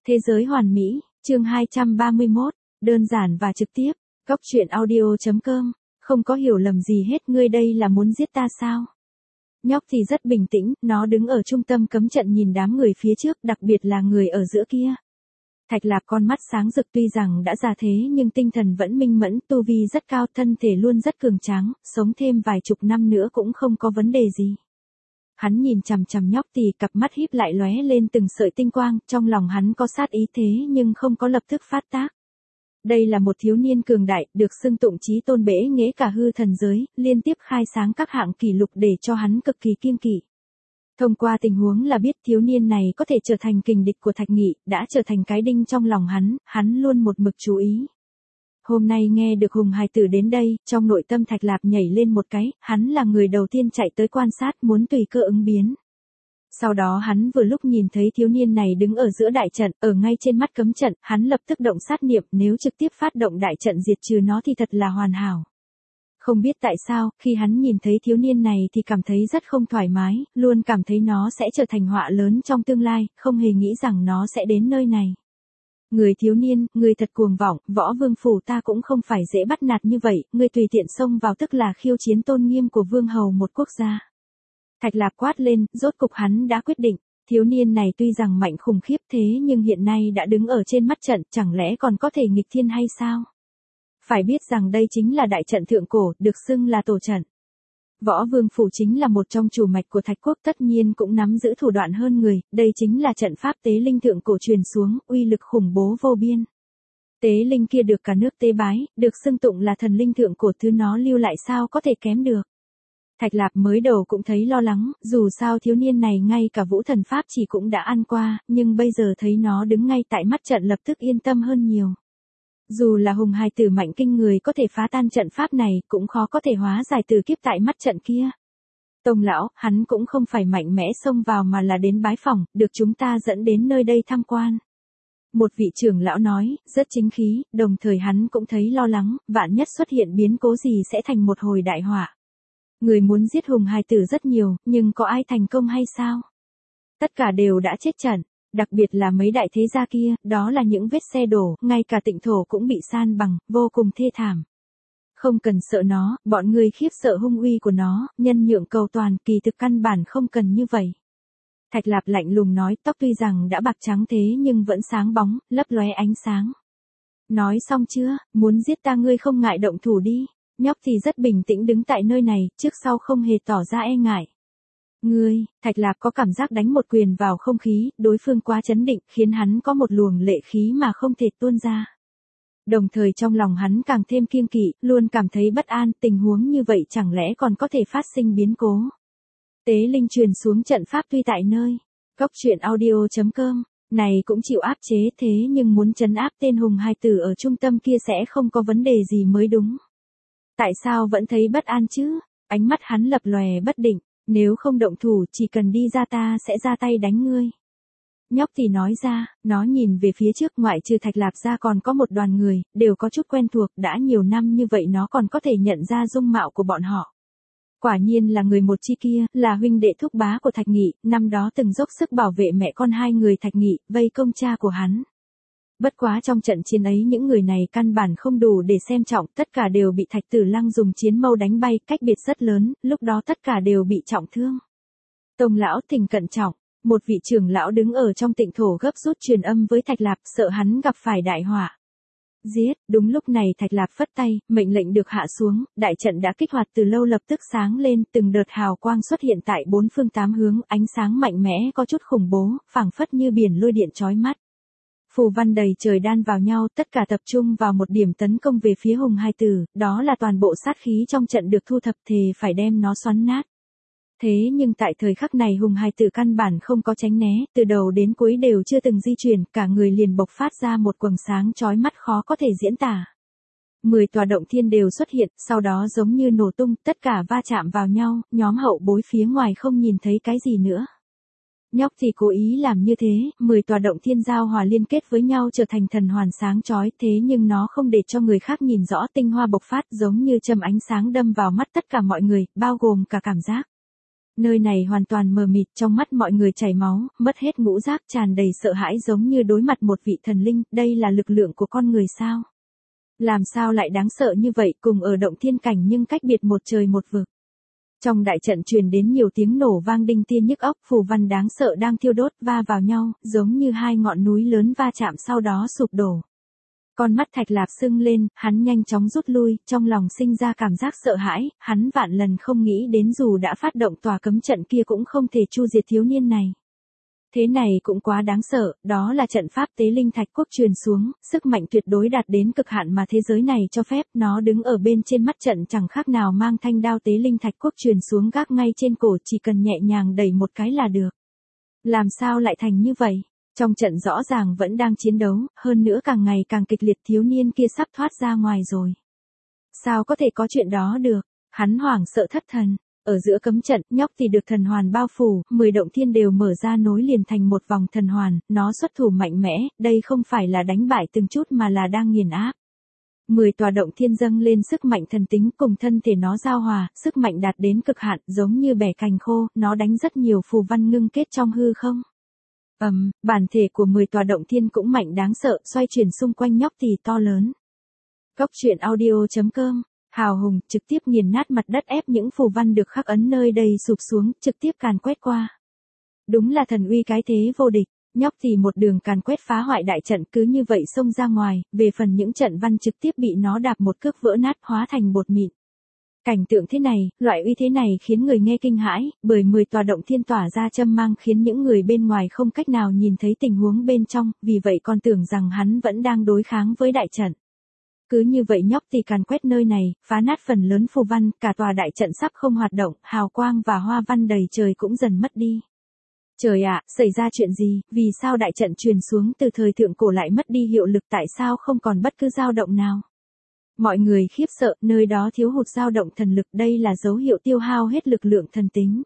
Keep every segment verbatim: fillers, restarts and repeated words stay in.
Thế giới hoàn mỹ, chương hai trăm ba mươi mốt, đơn giản và trực tiếp, góc truyện audio.com, không có hiểu lầm gì hết, ngươi đây là muốn giết ta sao? Nhóc thì rất bình tĩnh, nó đứng ở trung tâm cấm trận nhìn đám người phía trước, đặc biệt là người ở giữa kia. Thạch Lạp con mắt sáng rực, tuy rằng đã già thế nhưng tinh thần vẫn minh mẫn, tu vi rất cao, thân thể luôn rất cường tráng, sống thêm vài chục năm nữa cũng không có vấn đề gì. Hắn nhìn chằm chằm nhóc thì cặp mắt híp lại lóe lên từng sợi tinh quang, trong lòng hắn có sát ý thế nhưng không có lập tức phát tác. Đây là một thiếu niên cường đại, được xưng tụng chí tôn bể nghệ cả hư thần giới, liên tiếp khai sáng các hạng kỷ lục để cho hắn cực kỳ kiêng kỵ. Thông qua tình huống là biết thiếu niên này có thể trở thành kình địch của Thạch Nghị, đã trở thành cái đinh trong lòng hắn, hắn luôn một mực chú ý. Hôm nay nghe được Hùng hài tử đến đây, trong nội tâm Thạch Lạp nhảy lên một cái, hắn là người đầu tiên chạy tới quan sát, muốn tùy cơ ứng biến. Sau đó hắn vừa lúc nhìn thấy thiếu niên này đứng ở giữa đại trận, ở ngay trên mắt cấm trận, hắn lập tức động sát niệm, nếu trực tiếp phát động đại trận diệt trừ nó thì thật là hoàn hảo. Không biết tại sao, khi hắn nhìn thấy thiếu niên này thì cảm thấy rất không thoải mái, luôn cảm thấy nó sẽ trở thành họa lớn trong tương lai, không hề nghĩ rằng nó sẽ đến nơi này. Người thiếu niên, người thật cuồng vọng, võ vương phủ ta cũng không phải dễ bắt nạt như vậy, người tùy tiện xông vào tức là khiêu chiến tôn nghiêm của vương hầu một quốc gia. Thạch Lạp quát lên, rốt cục hắn đã quyết định, thiếu niên này tuy rằng mạnh khủng khiếp thế nhưng hiện nay đã đứng ở trên mắt trận, chẳng lẽ còn có thể nghịch thiên hay sao? Phải biết rằng đây chính là đại trận thượng cổ, được xưng là tổ trận. Võ vương phủ chính là một trong chủ mạch của Thạch quốc, tất nhiên cũng nắm giữ thủ đoạn hơn người, đây chính là trận pháp tế linh thượng cổ truyền xuống, uy lực khủng bố vô biên. Tế linh kia được cả nước tế bái, được xưng tụng là thần linh thượng cổ, thứ nó lưu lại sao có thể kém được. Thạch Lạp mới đầu cũng thấy lo lắng, dù sao thiếu niên này ngay cả vũ thần pháp chỉ cũng đã ăn qua, nhưng bây giờ thấy nó đứng ngay tại mắt trận lập tức yên tâm hơn nhiều. Dù là Hùng hài tử mạnh kinh người có thể phá tan trận pháp này, cũng khó có thể hóa giải tử kiếp tại mắt trận kia. Tông lão, hắn cũng không phải mạnh mẽ xông vào mà là đến bái phỏng, được chúng ta dẫn đến nơi đây tham quan. Một vị trưởng lão nói, rất chính khí, đồng thời hắn cũng thấy lo lắng, vạn nhất xuất hiện biến cố gì sẽ thành một hồi đại họa. Người muốn giết Hùng hài tử rất nhiều, nhưng có ai thành công hay sao? Tất cả đều đã chết trận. Đặc biệt là mấy đại thế gia kia, đó là những vết xe đổ, ngay cả tịnh thổ cũng bị san bằng, vô cùng thê thảm. Không cần sợ nó, bọn người khiếp sợ hung uy của nó, nhân nhượng cầu toàn, kỳ thực căn bản không cần như vậy. Thạch Lạp lạnh lùng nói, tóc tuy rằng đã bạc trắng thế nhưng vẫn sáng bóng, lấp lóe ánh sáng. Nói xong chưa, muốn giết ta ngươi không ngại động thủ đi. Nhóc thì rất bình tĩnh đứng tại nơi này, trước sau không hề tỏ ra e ngại. Ngươi, Thạch Lạp có cảm giác đánh một quyền vào không khí, đối phương quá chấn định, khiến hắn có một luồng lệ khí mà không thể tuôn ra. Đồng thời trong lòng hắn càng thêm kiêng kỵ, luôn cảm thấy bất an, tình huống như vậy chẳng lẽ còn có thể phát sinh biến cố. Tế linh truyền xuống trận pháp tuy tại nơi, góc truyện audio.com, này cũng chịu áp chế thế nhưng muốn trấn áp tên Hùng hài tử ở trung tâm kia sẽ không có vấn đề gì mới đúng. Tại sao vẫn thấy bất an chứ? Ánh mắt hắn lập lòe bất định. Nếu không động thủ chỉ cần đi ra ta sẽ ra tay đánh ngươi. Nhóc thì nói ra, nó nhìn về phía trước, ngoại trừ Thạch Lạp ra còn có một đoàn người, đều có chút quen thuộc, đã nhiều năm như vậy nó còn có thể nhận ra dung mạo của bọn họ. Quả nhiên là người một chi kia, là huynh đệ thúc bá của Thạch Nghị, năm đó từng dốc sức bảo vệ mẹ con hai người Thạch Nghị, vây công cha của hắn. Bất quá trong trận chiến ấy những người này căn bản không đủ để xem trọng, tất cả đều bị Thạch Tử Lăng dùng chiến mâu đánh bay, cách biệt rất lớn, lúc đó tất cả đều bị trọng thương. Tông lão thỉnh cẩn trọng, một vị trưởng lão đứng ở trong tịnh thổ gấp rút truyền âm với Thạch Lạp, sợ hắn gặp phải đại họa. Giết, đúng lúc này Thạch Lạp phất tay, mệnh lệnh được hạ xuống, đại trận đã kích hoạt từ lâu lập tức sáng lên, từng đợt hào quang xuất hiện tại bốn phương tám hướng, ánh sáng mạnh mẽ có chút khủng bố, phảng phất như biển lôi điện chói mắt. Phù văn đầy trời đan vào nhau, tất cả tập trung vào một điểm tấn công về phía Hùng hài tử, đó là toàn bộ sát khí trong trận được thu thập, thề phải đem nó xoắn nát. Thế nhưng tại thời khắc này Hùng hài tử căn bản không có tránh né, từ đầu đến cuối đều chưa từng di chuyển, cả người liền bộc phát ra một quầng sáng chói mắt khó có thể diễn tả. Mười tòa động thiên đều xuất hiện, sau đó giống như nổ tung, tất cả va chạm vào nhau, nhóm hậu bối phía ngoài không nhìn thấy cái gì nữa. Nhóc thì cố ý làm như thế, mười tòa động thiên giao hòa liên kết với nhau trở thành thần hoàn sáng chói, thế nhưng nó không để cho người khác nhìn rõ, tinh hoa bộc phát giống như châm ánh sáng đâm vào mắt tất cả mọi người, bao gồm cả cảm giác. Nơi này hoàn toàn mờ mịt, trong mắt mọi người chảy máu, mất hết ngũ giác, tràn đầy sợ hãi giống như đối mặt một vị thần linh, đây là lực lượng của con người sao? Làm sao lại đáng sợ như vậy, cùng ở động thiên cảnh nhưng cách biệt một trời một vực. Trong đại trận truyền đến nhiều tiếng nổ vang đinh tiên nhức óc, phù văn đáng sợ đang thiêu đốt va vào nhau, giống như hai ngọn núi lớn va chạm sau đó sụp đổ. Con mắt Thạch Lạp sưng lên, hắn nhanh chóng rút lui, trong lòng sinh ra cảm giác sợ hãi, hắn vạn lần không nghĩ đến dù đã phát động tòa cấm trận kia cũng không thể chu diệt thiếu niên này. Thế này cũng quá đáng sợ, đó là trận pháp tế linh thạch quốc truyền xuống, sức mạnh tuyệt đối đạt đến cực hạn mà thế giới này cho phép, nó đứng ở bên trên mắt trận chẳng khác nào mang thanh đao tế linh thạch quốc truyền xuống gác ngay trên cổ, chỉ cần nhẹ nhàng đẩy một cái là được. Làm sao lại thành như vậy? Trong trận rõ ràng vẫn đang chiến đấu, hơn nữa càng ngày càng kịch liệt, thiếu niên kia sắp thoát ra ngoài rồi. Sao có thể có chuyện đó được? Hắn hoảng sợ thất thần. Ở giữa cấm trận, nhóc thì được thần hoàn bao phủ, mười động thiên đều mở ra nối liền thành một vòng thần hoàn, nó xuất thủ mạnh mẽ, đây không phải là đánh bại từng chút mà là đang nghiền áp. Mười tòa động thiên dâng lên sức mạnh thần tính cùng thân thể nó giao hòa, sức mạnh đạt đến cực hạn, giống như bẻ cành khô, nó đánh rất nhiều phù văn ngưng kết trong hư không. Ầm, um, bản thể của mười tòa động thiên cũng mạnh đáng sợ, xoay chuyển xung quanh nhóc thì to lớn. Góc truyện audio chấm com, hào hùng, trực tiếp nghiền nát mặt đất, ép những phù văn được khắc ấn nơi đây sụp xuống, trực tiếp càn quét qua. Đúng là thần uy cái thế vô địch, nhóc thì một đường càn quét phá hoại đại trận, cứ như vậy xông ra ngoài, về phần những trận văn trực tiếp bị nó đạp một cước vỡ nát, hóa thành bột mịn. Cảnh tượng thế này, loại uy thế này khiến người nghe kinh hãi, bởi mười tòa động thiên tỏa ra châm mang khiến những người bên ngoài không cách nào nhìn thấy tình huống bên trong, vì vậy còn tưởng rằng hắn vẫn đang đối kháng với đại trận. Cứ như vậy nhóc thì càn quét nơi này, phá nát phần lớn phù văn, cả tòa đại trận sắp không hoạt động, hào quang và hoa văn đầy trời cũng dần mất đi. Trời ạ, xảy ra chuyện gì, vì sao đại trận truyền xuống từ thời thượng cổ lại mất đi hiệu lực, tại sao không còn bất cứ dao động nào? Mọi người khiếp sợ, nơi đó thiếu hụt dao động thần lực, đây là dấu hiệu tiêu hao hết lực lượng thần tính.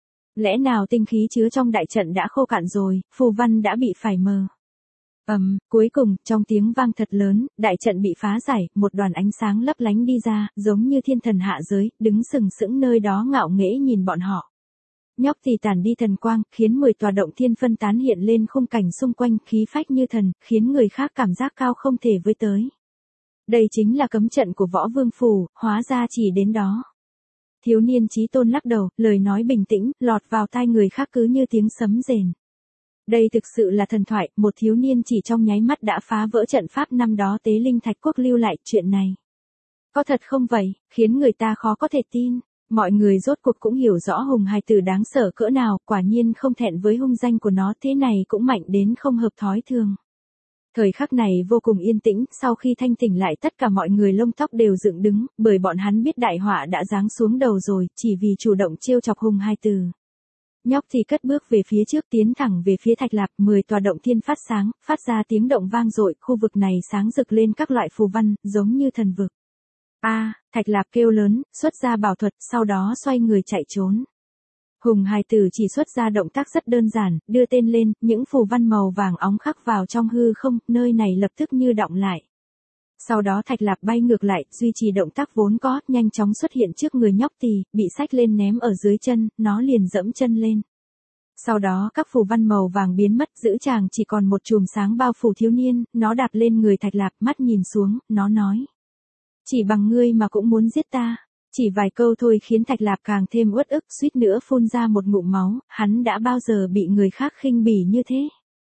Lẽ nào tinh khí chứa trong đại trận đã khô cạn rồi, phù văn đã bị phai mờ. Ầm, um, cuối cùng, trong tiếng vang thật lớn, đại trận bị phá giải, một đoàn ánh sáng lấp lánh đi ra, giống như thiên thần hạ giới, đứng sừng sững nơi đó ngạo nghễ nhìn bọn họ. Nhóc thì tản đi thần quang, khiến mười tòa động thiên phân tán hiện lên khung cảnh xung quanh, khí phách như thần, khiến người khác cảm giác cao không thể với tới. Đây chính là cấm trận của Võ Vương Phủ, hóa ra chỉ đến đó. Thiếu niên Chí Tôn lắc đầu, lời nói bình tĩnh, lọt vào tai người khác cứ như tiếng sấm rền. Đây thực sự là thần thoại, một thiếu niên chỉ trong nháy mắt đã phá vỡ trận pháp năm đó tế linh thạch quốc lưu lại, chuyện này. Có thật không vậy, khiến người ta khó có thể tin. Mọi người rốt cuộc cũng hiểu rõ hùng hài tử đáng sợ cỡ nào, quả nhiên không thẹn với hung danh của nó, thế này cũng mạnh đến không hợp thói thường. Thời khắc này vô cùng yên tĩnh, sau khi thanh tỉnh lại tất cả mọi người lông tóc đều dựng đứng, bởi bọn hắn biết đại họa đã giáng xuống đầu rồi, chỉ vì chủ động trêu chọc hùng hai từ. Nhóc thì cất bước về phía trước, tiến thẳng về phía Thạch Lạp, mười tòa động thiên phát sáng, phát ra tiếng động vang dội, khu vực này sáng rực lên các loại phù văn, giống như thần vực. A, à, Thạch Lạp kêu lớn, xuất ra bảo thuật, sau đó xoay người chạy trốn. Hùng hài tử chỉ xuất ra động tác rất đơn giản, đưa tên lên, những phù văn màu vàng óng khắc vào trong hư không, nơi này lập tức như đọng lại. Sau đó Thạch Lạp bay ngược lại, duy trì động tác vốn có, nhanh chóng xuất hiện trước người nhóc tỳ, bị xách lên ném ở dưới chân, nó liền dẫm chân lên. Sau đó các phù văn màu vàng biến mất, giữ chàng chỉ còn một chùm sáng bao phủ thiếu niên, nó đạp lên người Thạch Lạp, mắt nhìn xuống, nó nói. Chỉ bằng ngươi mà cũng muốn giết ta. Chỉ vài câu thôi khiến Thạch Lạp càng thêm uất ức, suýt nữa phun ra một ngụm máu, hắn đã bao giờ bị người khác khinh bỉ như thế.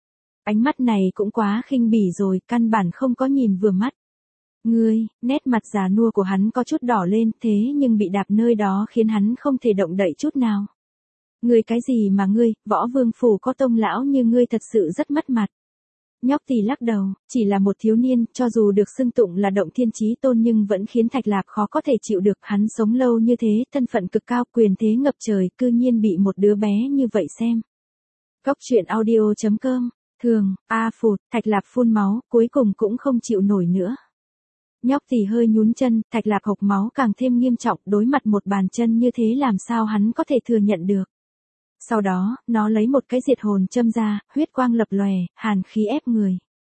Ánh mắt này cũng quá khinh bỉ rồi, căn bản không có nhìn vừa mắt. Ngươi, nét mặt già nua của hắn có chút đỏ lên, thế nhưng bị đạp nơi đó khiến hắn không thể động đậy chút nào. Ngươi cái gì mà ngươi, Võ Vương Phủ có tông lão như ngươi thật sự rất mất mặt. Nhóc thì lắc đầu, chỉ là một thiếu niên, cho dù được xưng tụng là động thiên chí tôn nhưng vẫn khiến Thạch Lạp khó có thể chịu được, hắn sống lâu như thế, thân phận cực cao, quyền thế ngập trời, cư nhiên bị một đứa bé như vậy xem. Góc truyện audio chấm com, thường, a phụt, Thạch Lạp phun máu, cuối cùng cũng không chịu nổi nữa. Nhóc thì hơi nhún chân, Thạch Lạp hộc máu càng thêm nghiêm trọng, đối mặt một bàn chân như thế làm sao hắn có thể thừa nhận được. Sau đó, nó lấy một cái diệt hồn châm ra, huyết quang lập lòe, hàn khí ép người.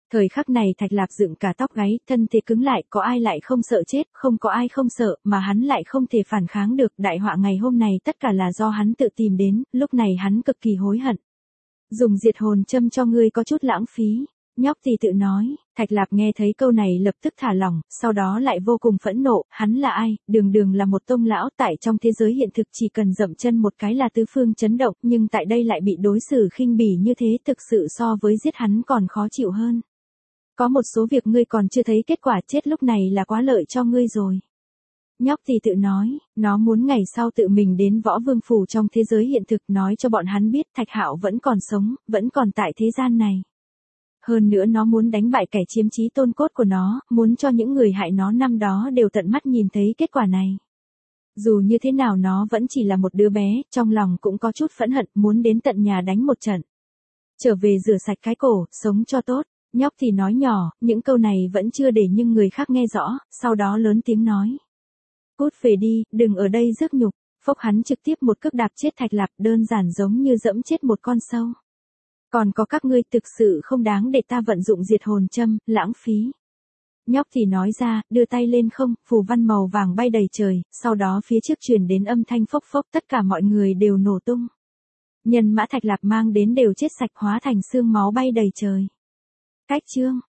Thời khắc này Thạch Lạp dựng cả tóc gáy, thân thể cứng lại, có ai lại không sợ chết, không có ai không sợ, mà hắn lại không thể phản kháng được, đại họa ngày hôm này tất cả là do hắn tự tìm đến, lúc này hắn cực kỳ hối hận. Dùng diệt hồn châm cho ngươi có chút lãng phí. Nhóc thì tự nói, Thạch Lạp nghe thấy câu này lập tức thả lỏng, sau đó lại vô cùng phẫn nộ, hắn là ai, đường đường là một tông lão, tại trong thế giới hiện thực chỉ cần dậm chân một cái là tứ phương chấn động, nhưng tại đây lại bị đối xử khinh bỉ như thế, thực sự so với giết hắn còn khó chịu hơn. Có một số việc ngươi còn chưa thấy kết quả, chết lúc này là quá lợi cho ngươi rồi. Nhóc thì tự nói, nó muốn ngày sau tự mình đến Võ Vương Phủ trong thế giới hiện thực nói cho bọn hắn biết Thạch Hạo vẫn còn sống, vẫn còn tại thế gian này. Hơn nữa nó muốn đánh bại kẻ chiếm chí tôn cốt của nó, muốn cho những người hại nó năm đó đều tận mắt nhìn thấy kết quả này. Dù như thế nào nó vẫn chỉ là một đứa bé, trong lòng cũng có chút phẫn hận, muốn đến tận nhà đánh một trận. Trở về rửa sạch cái cổ, sống cho tốt. Nhóc thì nói nhỏ, những câu này vẫn chưa để nhưng người khác nghe rõ, sau đó lớn tiếng nói. Cút về đi, đừng ở đây rước nhục. Phốc hắn trực tiếp một cước đạp chết Thạch Lạp, đơn giản giống như dẫm chết một con sâu. Còn có các ngươi thực sự không đáng để ta vận dụng diệt hồn châm, lãng phí. Nhóc thì nói ra, đưa tay lên không, phù văn màu vàng bay đầy trời, sau đó phía trước truyền đến âm thanh phốc phốc, tất cả mọi người đều nổ tung. Nhân mã Thạch Lạp mang đến đều chết sạch, hóa thành xương máu bay đầy trời. Cách chương